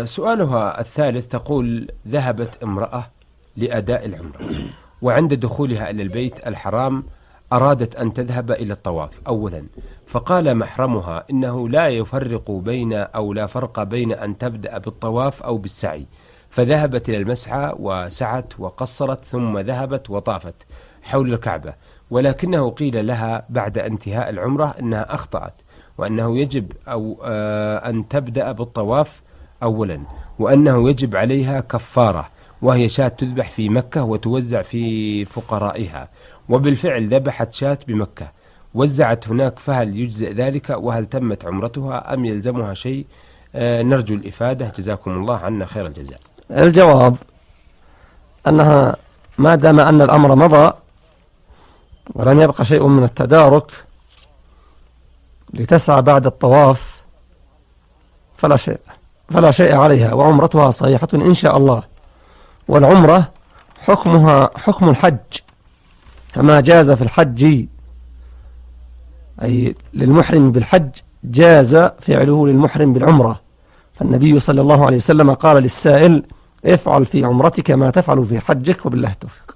سؤالها الثالث تقول: ذهبت امرأة لأداء العمرة، وعند دخولها إلى البيت الحرام أرادت أن تذهب إلى الطواف أولا، فقال محرمها إنه لا يفرق بين أو لا فرق بين أن تبدأ بالطواف أو بالسعي، فذهبت إلى المسعى وسعت وقصرت ثم ذهبت وطافت حول الكعبة، ولكنه قيل لها بعد انتهاء العمرة أنها أخطأت، وأنه يجب أن تبدأ بالطواف أولا، وأنه يجب عليها كفارة وهي شاة تذبح في مكة وتوزع في فقرائها، وبالفعل ذبحت شاة بمكة وزعت هناك، فهل يجزئ ذلك؟ وهل تمت عمرتها أم يلزمها شيء؟ نرجو الإفادة، جزاكم الله عنا خير الجزاء. الجواب أنها ما دام أن الأمر مضى ولم يبقى شيء من التدارك لتسعى بعد الطواف فلا شيء عليها، وعمرتها صحيحة إن شاء الله. والعمرة حكمها حكم الحج، كما جاز في الحج أي للمحرم بالحج جاز فعله للمحرم بالعمرة. فالنبي صلى الله عليه وسلم قال للسائل: افعل في عمرتك ما تفعل في حجك، وبالله التوفيق.